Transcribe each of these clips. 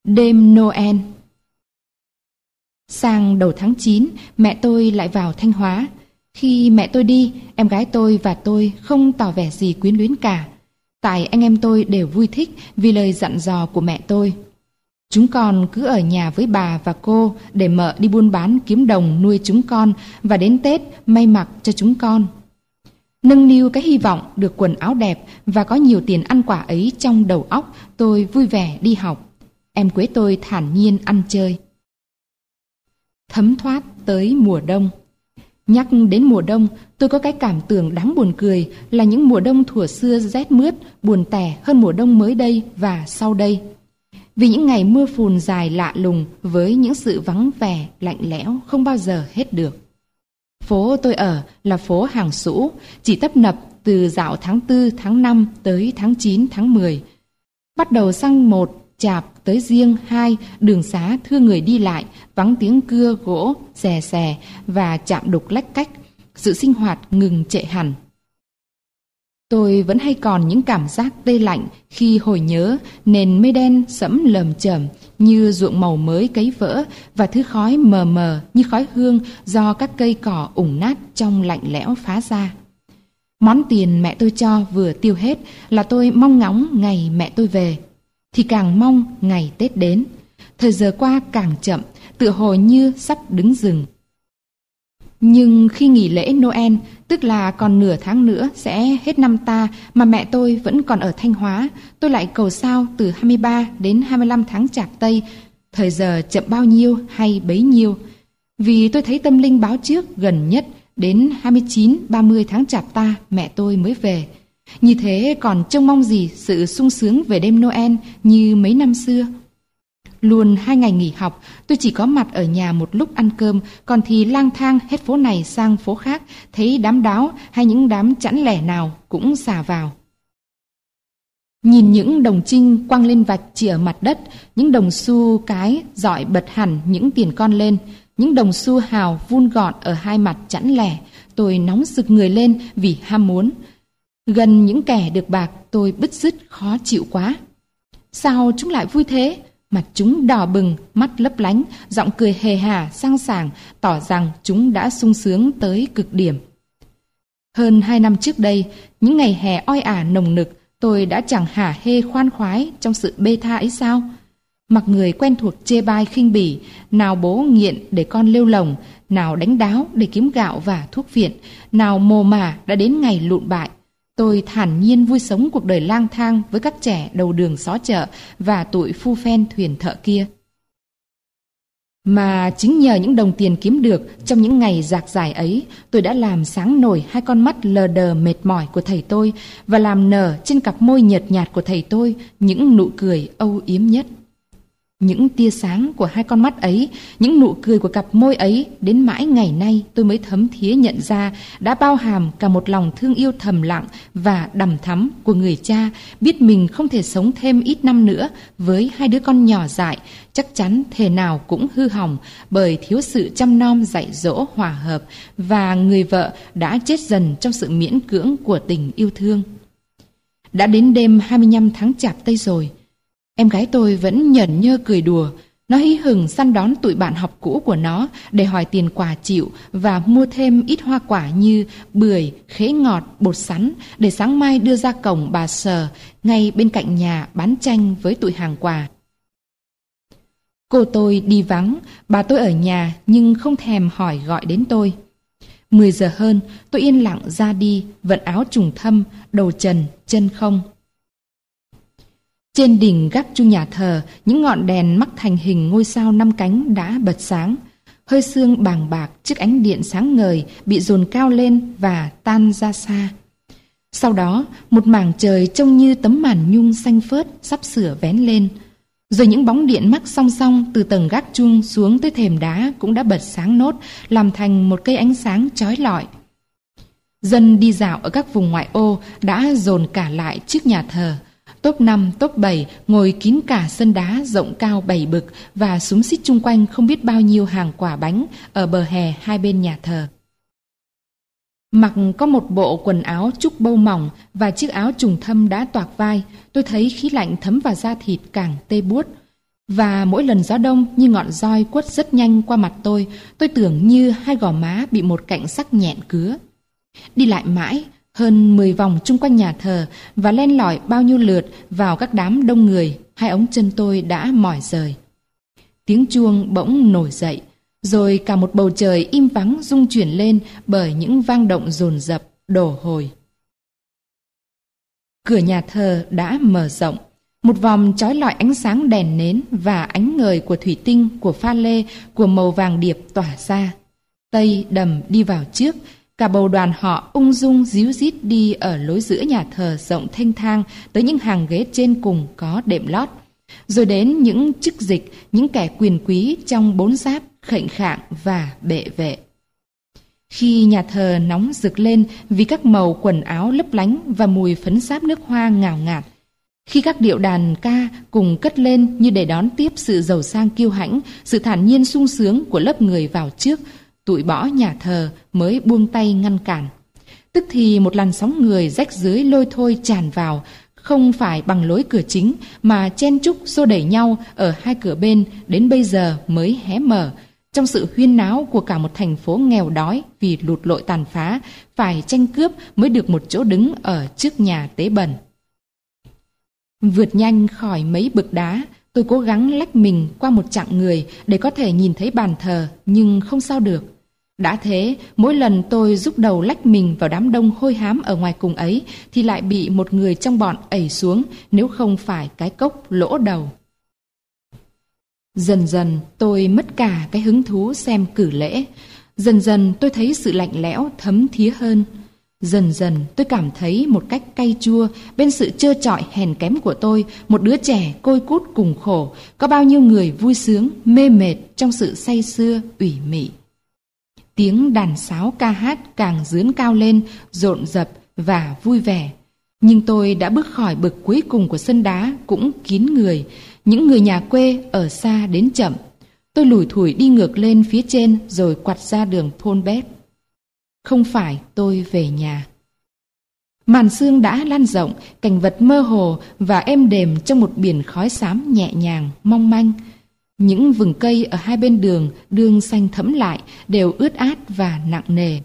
Đêm Noel. Sang đầu tháng 9, mẹ tôi lại vào Thanh Hóa. Khi mẹ tôi đi, em gái tôi và tôi không tỏ vẻ gì quyến luyến cả. Tại anh em tôi đều vui thích vì lời dặn dò của mẹ tôi. Chúng con cứ ở nhà với bà và cô để mợ đi buôn bán kiếm đồng nuôi chúng con và đến Tết may mặc cho chúng con. Nâng niu cái hy vọng được quần áo đẹp và có nhiều tiền ăn quả ấy trong đầu óc, tôi vui vẻ đi học. Em Quế tôi thản nhiên ăn chơi. Thấm thoát tới mùa đông. Nhắc đến mùa đông, tôi có cái cảm tưởng đáng buồn cười là những mùa đông thuở xưa rét mướt, buồn tẻ hơn mùa đông mới đây và sau đây. Vì những ngày mưa phùn dài lạ lùng với những sự vắng vẻ, lạnh lẽo không bao giờ hết được. Phố tôi ở là phố Hàng Sũ, chỉ tấp nập từ dạo tháng 4, tháng 5 tới tháng 9, tháng 10. Bắt đầu sang 1, Chạp tới Giêng 2, đường xá thưa người đi lại, vắng tiếng cưa gỗ, xè xè và chạm đục lách cách, sự sinh hoạt ngừng trệ hẳn. Tôi vẫn hay còn những cảm giác tê lạnh khi hồi nhớ nền mây đen sẫm lởm chởm như ruộng màu mới cấy vỡ và thứ khói mờ mờ như khói hương do các cây cỏ ủng nát trong lạnh lẽo phá ra. Món tiền mẹ tôi cho vừa tiêu hết là tôi mong ngóng ngày mẹ tôi về, thì càng mong ngày Tết đến. Thời giờ qua càng chậm, tựa hồ như sắp đứng dừng. Nhưng khi nghỉ lễ Noel, tức là còn nửa tháng nữa sẽ hết năm ta mà mẹ tôi vẫn còn ở Thanh Hóa, tôi lại cầu sao từ 23 đến 25 tháng Chạp Tây, thời giờ chậm bao nhiêu hay bấy nhiêu. Vì tôi thấy tâm linh báo trước gần nhất đến 29-30 tháng Chạp ta mẹ tôi mới về. Như thế còn trông mong gì sự sung sướng về đêm Noel như mấy năm xưa. Luôn 2 ngày nghỉ học, tôi chỉ có mặt ở nhà một lúc ăn cơm, còn thì lang thang hết phố này sang phố khác, thấy đám đáo hay những đám chẵn lẻ nào cũng xà vào. Nhìn những đồng trinh quăng lên vạch chỉ ở mặt đất, những đồng xu cái dọi bật hẳn những tiền con lên, những đồng xu hào vun gọn ở hai mặt chẵn lẻ, tôi nóng rực người lên vì ham muốn. Gần những kẻ được bạc tôi bứt rứt khó chịu quá. Sao chúng lại vui thế? Mặt chúng đỏ bừng, mắt lấp lánh, giọng cười hề hà sang sảng, tỏ rằng chúng đã sung sướng tới cực điểm. Hơn 2 năm trước đây, những ngày hè oi ả nồng nực, tôi đã chẳng hả hê khoan khoái trong sự bê tha ấy sao? Mặc người quen thuộc chê bai khinh bỉ, nào bố nghiện để con lêu lồng, nào đánh đáo để kiếm gạo và thuốc viện, nào mồ mả đã đến ngày lụn bại. Tôi thản nhiên vui sống cuộc đời lang thang với các trẻ đầu đường xó chợ và tụi phu phen thuyền thợ kia. Mà chính nhờ những đồng tiền kiếm được trong những ngày dạc dài ấy, tôi đã làm sáng nổi 2 con mắt lờ đờ mệt mỏi của thầy tôi và làm nở trên cặp môi nhợt nhạt của thầy tôi những nụ cười âu yếm nhất. Những tia sáng của 2 con mắt ấy, những nụ cười của cặp môi ấy, đến mãi ngày nay tôi mới thấm thía nhận ra đã bao hàm cả một lòng thương yêu thầm lặng và đằm thắm của người cha biết mình không thể sống thêm ít năm nữa với 2 đứa con nhỏ dại, chắc chắn thể nào cũng hư hỏng bởi thiếu sự chăm nom dạy dỗ hòa hợp, và người vợ đã chết dần trong sự miễn cưỡng của tình yêu thương. Đã đến đêm 25 tháng Chạp Tây rồi. Em gái tôi vẫn nhởn nhơ cười đùa. Nó hí hửng săn đón tụi bạn học cũ của nó để hỏi tiền quà chịu và mua thêm ít hoa quả như bưởi, khế ngọt, bột sắn để sáng mai đưa ra cổng bà Sờ ngay bên cạnh nhà bán chanh với tụi hàng quà. Cô tôi đi vắng, bà tôi ở nhà nhưng không thèm hỏi gọi đến tôi. 10 giờ hơn, tôi yên lặng ra đi, vận áo trùng thâm, đầu trần, chân không. Trên đỉnh gác chuông nhà thờ, những ngọn đèn mắc thành hình ngôi sao 5 cánh đã bật sáng. Hơi sương bàng bạc trước ánh điện sáng ngời bị dồn cao lên và tan ra xa. Sau đó, một mảng trời trông như tấm màn nhung xanh phớt sắp sửa vén lên. Rồi những bóng điện mắc song song từ tầng gác chuông xuống tới thềm đá cũng đã bật sáng nốt, làm thành một cây ánh sáng chói lọi. Dân đi dạo ở các vùng ngoại ô đã dồn cả lại trước nhà thờ. Tốp 5, tốp 7 ngồi kín cả sân đá rộng cao 7 bực và xúm xít chung quanh không biết bao nhiêu hàng quả bánh ở bờ hè hai bên nhà thờ. Mặc có một bộ quần áo trúc bâu mỏng và chiếc áo trùng thâm đã toạc vai, tôi thấy khí lạnh thấm vào da thịt càng tê buốt. Và mỗi lần gió đông như ngọn roi quất rất nhanh qua mặt tôi tưởng như hai gò má bị một cạnh sắc nhẹn cứa. Đi lại mãi, hơn 10 vòng chung quanh nhà thờ và len lỏi bao nhiêu lượt vào các đám đông người, hai ống chân tôi đã mỏi rời. Tiếng chuông bỗng nổi dậy, rồi cả một bầu trời im vắng rung chuyển lên bởi những vang động dồn dập, đổ hồi. Cửa nhà thờ đã mở rộng, một vòng chói lọi ánh sáng đèn nến và ánh ngời của thủy tinh, của pha lê, của màu vàng điệp tỏa ra. Tây Đầm đi vào trước, cả bầu đoàn họ ung dung díu dít đi ở lối giữa nhà thờ rộng thênh thang tới những hàng ghế trên cùng có đệm lót, rồi đến những chức dịch, những kẻ quyền quý trong bốn giáp khệnh khạng và bệ vệ. Khi nhà thờ nóng rực lên vì các màu quần áo lấp lánh và mùi phấn sáp nước hoa ngào ngạt, khi các điệu đàn ca cùng cất lên như để đón tiếp sự giàu sang kiêu hãnh, sự thản nhiên sung sướng của lớp người vào trước, tụi bỏ nhà thờ mới buông tay ngăn cản. Tức thì một làn sóng người rách rưới lôi thôi tràn vào, không phải bằng lối cửa chính mà chen chúc xô đẩy nhau ở hai cửa bên, đến bây giờ mới hé mở, trong sự huyên náo của cả một thành phố nghèo đói vì lụt lội tàn phá, phải tranh cướp mới được một chỗ đứng ở trước nhà tế bần. Vượt nhanh khỏi mấy bực đá, tôi cố gắng lách mình qua một chặng người để có thể nhìn thấy bàn thờ, nhưng không sao được. Đã thế, mỗi lần tôi rúc đầu lách mình vào đám đông hôi hám ở ngoài cùng ấy thì lại bị một người trong bọn ẩy xuống, nếu không phải cái cốc lỗ đầu. Dần dần tôi mất cả cái hứng thú xem cử lễ. Dần dần tôi thấy sự lạnh lẽo thấm thía hơn. Dần dần tôi cảm thấy một cách cay chua bên sự trơ trọi hèn kém của tôi, một đứa trẻ côi cút cùng khổ, có bao nhiêu người vui sướng, mê mệt trong sự say sưa, ủy mị. Tiếng đàn sáo ca hát càng dướn cao lên, rộn rập và vui vẻ. Nhưng tôi đã bước khỏi bực cuối cùng của sân đá cũng kín người, những người nhà quê ở xa đến chậm. Tôi lủi thủi đi ngược lên phía trên rồi quặt ra đường Polbet. Không phải tôi về nhà. Màn sương đã lan rộng, cảnh vật mơ hồ và êm đềm trong một biển khói xám nhẹ nhàng, mong manh. Những vừng cây ở hai bên đường đương xanh thẫm lại, đều ướt át và nặng nề.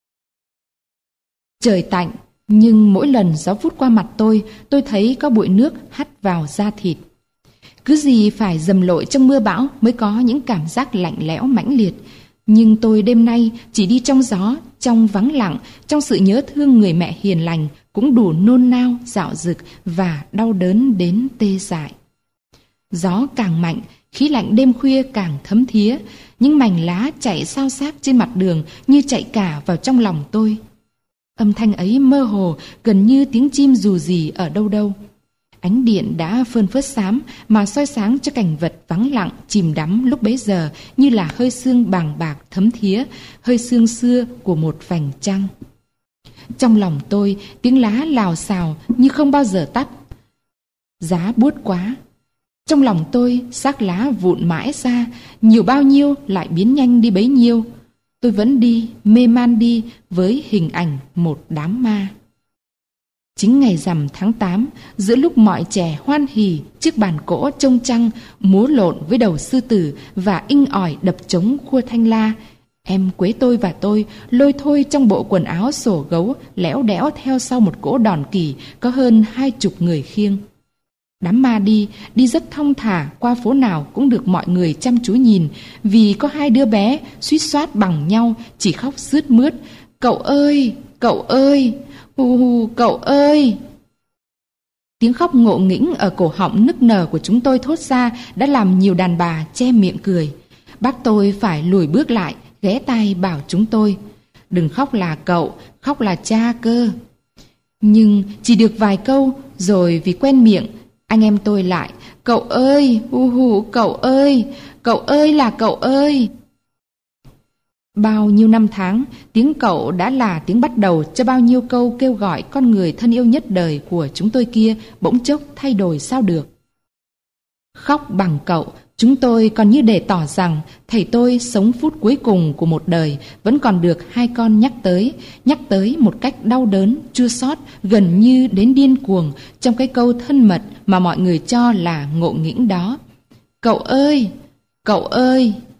Trời tạnh, nhưng mỗi lần gió vút qua mặt tôi thấy có bụi nước hắt vào da thịt. Cứ gì phải dầm lội trong mưa bão mới có những cảm giác lạnh lẽo mãnh liệt. Nhưng tôi đêm nay chỉ đi trong gió, trong vắng lặng, trong sự nhớ thương người mẹ hiền lành, cũng đủ nôn nao, dạo dực và đau đớn đến tê dại. Gió càng mạnh, khí lạnh đêm khuya càng thấm thía, những mảnh lá chạy xao xác trên mặt đường như chạy cả vào trong lòng tôi. Âm thanh ấy mơ hồ, gần như tiếng chim dù gì ở đâu đâu. Ánh điện đã phơn phớt xám mà soi sáng cho cảnh vật vắng lặng chìm đắm lúc bấy giờ như là hơi sương bàng bạc thấm thía, hơi sương xưa của một vành trăng. Trong lòng tôi, tiếng lá lào xào như không bao giờ tắt. Giá buốt quá. Trong lòng tôi, xác lá vụn mãi ra, nhiều bao nhiêu lại biến nhanh đi bấy nhiêu. Tôi vẫn đi, mê man đi với hình ảnh một đám ma. Chính ngày rằm tháng 8, giữa lúc mọi trẻ hoan hỉ chiếc bàn cỗ trông trăng, múa lộn với đầu sư tử và inh ỏi đập trống khua thanh la, em Quế tôi và tôi lôi thôi trong bộ quần áo sổ gấu lẽo đẽo theo sau một cỗ đòn kỳ có hơn 20 người khiêng. Đám ma đi rất thong thả, qua phố nào cũng được mọi người chăm chú nhìn, vì có hai đứa bé suýt soát bằng nhau chỉ khóc sướt mướt. Cậu ơi, cậu ơi, hù hù cậu ơi. Tiếng khóc ngộ nghĩnh ở cổ họng nức nở của chúng tôi thốt ra đã làm nhiều đàn bà che miệng cười. Bác tôi phải lùi bước lại, ghé tai bảo chúng tôi: đừng khóc là cậu, khóc là cha cơ. Nhưng chỉ được vài câu rồi vì quen miệng, anh em tôi lại: cậu ơi, hu hu cậu ơi là cậu ơi. Bao nhiêu năm tháng, tiếng cậu đã là tiếng bắt đầu cho bao nhiêu câu kêu gọi con người thân yêu nhất đời của chúng tôi kia bỗng chốc thay đổi sao được. Khóc bằng cậu, chúng tôi còn như để tỏ rằng thầy tôi sống phút cuối cùng của một đời vẫn còn được hai con nhắc tới một cách đau đớn, chua xót, gần như đến điên cuồng trong cái câu thân mật mà mọi người cho là ngộ nghĩnh đó. Cậu ơi! Cậu ơi!